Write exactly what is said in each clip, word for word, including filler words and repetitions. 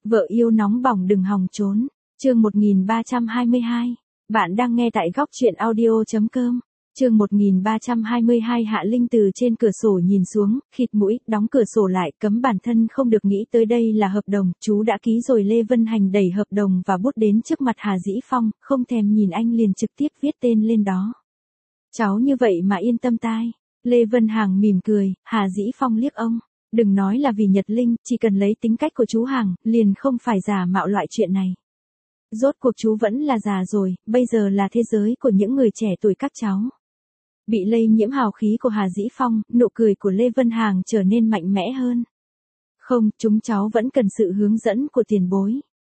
Vợ yêu nóng bỏng đừng hòng trốn. Chương một nghìn ba trăm hai mươi hai. Bạn đang nghe tại góc truyện audio chấm com. Chương một nghìn ba trăm hai mươi hai. Hạ Linh từ trên cửa sổ nhìn xuống, khịt mũi, đóng cửa sổ lại, cấm bản thân không được nghĩ tới đây là hợp đồng, chú đã ký rồi. Lê Vân Hành đẩy hợp đồng và bút đến trước mặt Hà Dĩ Phong, không thèm nhìn anh liền trực tiếp viết tên lên đó. Cháu như vậy mà yên tâm tai. Lê Vân Hàng mỉm cười, Hà Dĩ Phong liếc ông. Đừng nói là vì Nhật Linh, chỉ cần lấy tính cách của chú Hàng, liền không phải giả mạo loại chuyện này. Rốt cuộc chú vẫn là già rồi, bây giờ là thế giới của những người trẻ tuổi các cháu. Bị lây nhiễm hào khí của Hà Dĩ Phong, nụ cười của Lê Vân Hàng trở nên mạnh mẽ hơn. Không, chúng cháu vẫn cần sự hướng dẫn của tiền bối.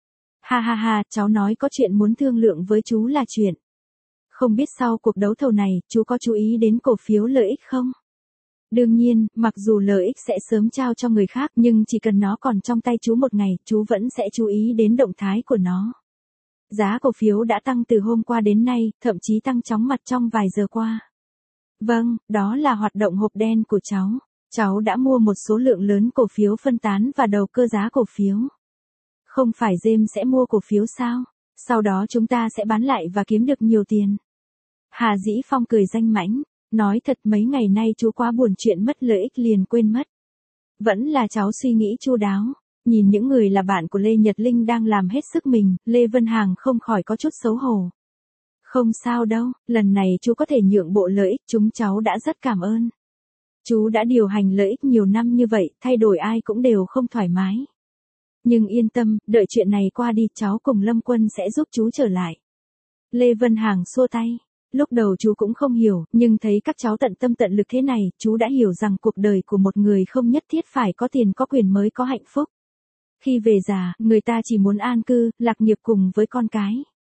Ha ha ha, cháu nói có chuyện muốn thương lượng với chú là chuyện. Không biết sau cuộc đấu thầu này, chú có chú ý đến cổ phiếu lợi ích không? Đương nhiên, mặc dù lợi ích sẽ sớm trao cho người khác, nhưng chỉ cần nó còn trong tay chú một ngày, chú vẫn sẽ chú ý đến động thái của nó. Giá cổ phiếu đã tăng từ hôm qua đến nay, thậm chí tăng chóng mặt trong vài giờ qua. Vâng, đó là hoạt động hộp đen của cháu. Cháu đã mua một số lượng lớn cổ phiếu phân tán và đầu cơ giá cổ phiếu. Không phải James sẽ mua cổ phiếu sao? Sau đó chúng ta sẽ bán lại và kiếm được nhiều tiền. Hà Dĩ Phong cười danh mãnh. Nói thật mấy ngày nay chú quá buồn chuyện mất lợi ích liền quên mất. Vẫn là cháu suy nghĩ chu đáo. Nhìn những người là bạn của Lê Nhật Linh đang làm hết sức mình, Lê Vân Hàng không khỏi có chút xấu hổ. Không sao đâu, lần này chú có thể nhượng bộ lợi ích, chúng cháu đã rất cảm ơn. Chú đã điều hành lợi ích nhiều năm như vậy, thay đổi ai cũng đều không thoải mái. Nhưng yên tâm, đợi chuyện này qua đi cháu cùng Lâm Quân sẽ giúp chú trở lại. Lê Vân Hàng xua tay. Lúc đầu chú cũng không hiểu, nhưng thấy các cháu tận tâm tận lực thế này, chú đã hiểu rằng cuộc đời của một người không nhất thiết phải có tiền có quyền mới có hạnh phúc. Khi về già, người ta chỉ muốn an cư, lạc nghiệp cùng với con cái.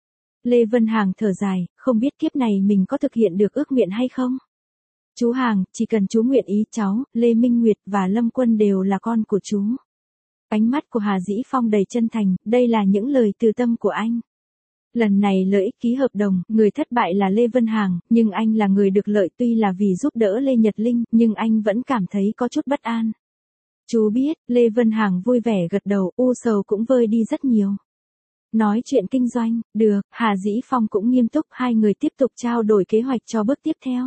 Lê Vân Hàng thở dài, không biết kiếp này mình có thực hiện được ước nguyện hay không? Chú Hàng, chỉ cần chú nguyện ý cháu, Lê Minh Nguyệt và Lâm Quân đều là con của chú. Ánh mắt của Hà Dĩ Phong đầy chân thành, đây là những lời từ tâm của anh. Lần này lợi ích ký hợp đồng, người thất bại là Lê Vân Hàng, nhưng anh là người được lợi tuy là vì giúp đỡ Lê Nhật Linh, nhưng anh vẫn cảm thấy có chút bất an. Chú biết, Lê Vân Hàng vui vẻ gật đầu, u sầu cũng vơi đi rất nhiều. Nói chuyện kinh doanh, được, Hà Dĩ Phong cũng nghiêm túc, hai người tiếp tục trao đổi kế hoạch cho bước tiếp theo.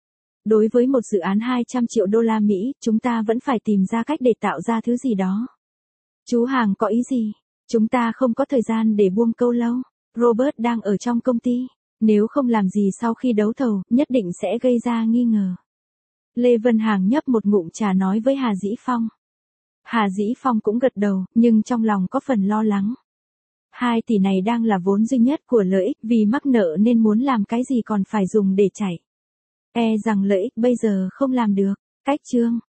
Đối với một dự án hai trăm triệu đô la Mỹ, chúng ta vẫn phải tìm ra cách để tạo ra thứ gì đó. Chú Hàng có ý gì? Chúng ta không có thời gian để buông câu lâu. Robert đang ở trong công ty, nếu không làm gì sau khi đấu thầu, nhất định sẽ gây ra nghi ngờ. Lê Vân Hàng nhấp một ngụm trà nói với Hà Dĩ Phong. Hà Dĩ Phong cũng gật đầu, nhưng trong lòng có phần lo lắng. Hai tỷ này đang là vốn duy nhất của lợi ích, vì mắc nợ nên muốn làm cái gì còn phải dùng để chạy. E rằng lợi ích bây giờ không làm được. Cách chương.